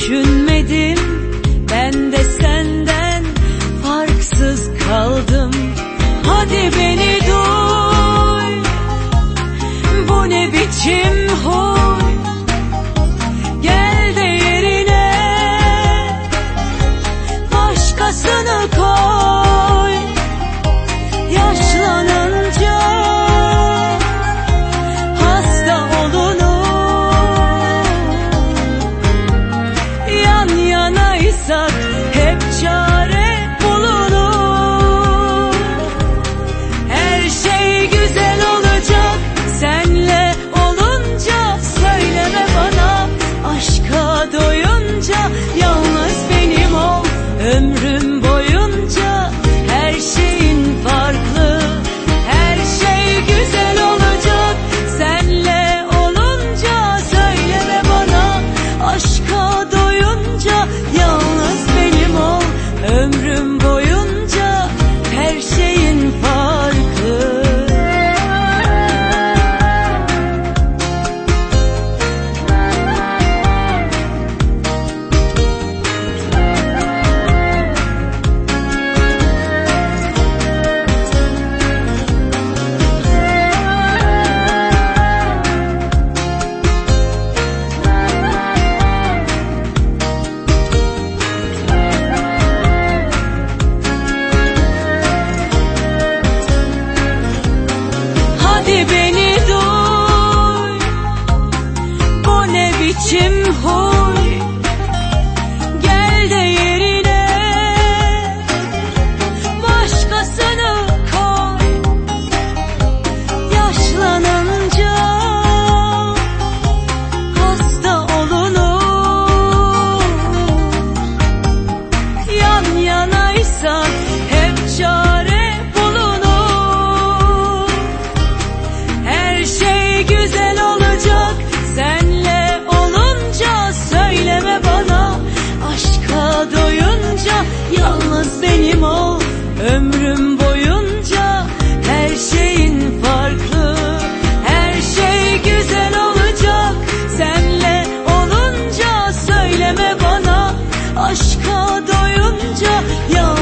düşünmedim, ben de senden farksız kaldım. Hadi beni duy, bu ne biçim huy? Gel de yerine başkasını koy. Yaşlanınca hasta olunur, yan yanaysak hep çare bulunur. Her şey güzel olacak senle olunca, söyleme bana aşka doyunca. Yalnız benim ol ömrüm boyunca, her şeyin farklı. Her şey güzel olacak senle olunca, söyleme bana aşka doyunca. Yalnız benim ol ömrüm boyunca, her şeyin farklı. Hadi beni duy, bu ne biçim huy? Gel de yerine başkasını koy. Yaşlanınca hasta olunur, yan yanaysak hep çare bulunur. Her şey güzel olacak senle olunca, söyleme bana aşka doyunca. Yalnız benim ol ömrüm boyunca, her şeyin farklı. Her şey güzel olacak senle olunca, söyleme bana aşka doyunca.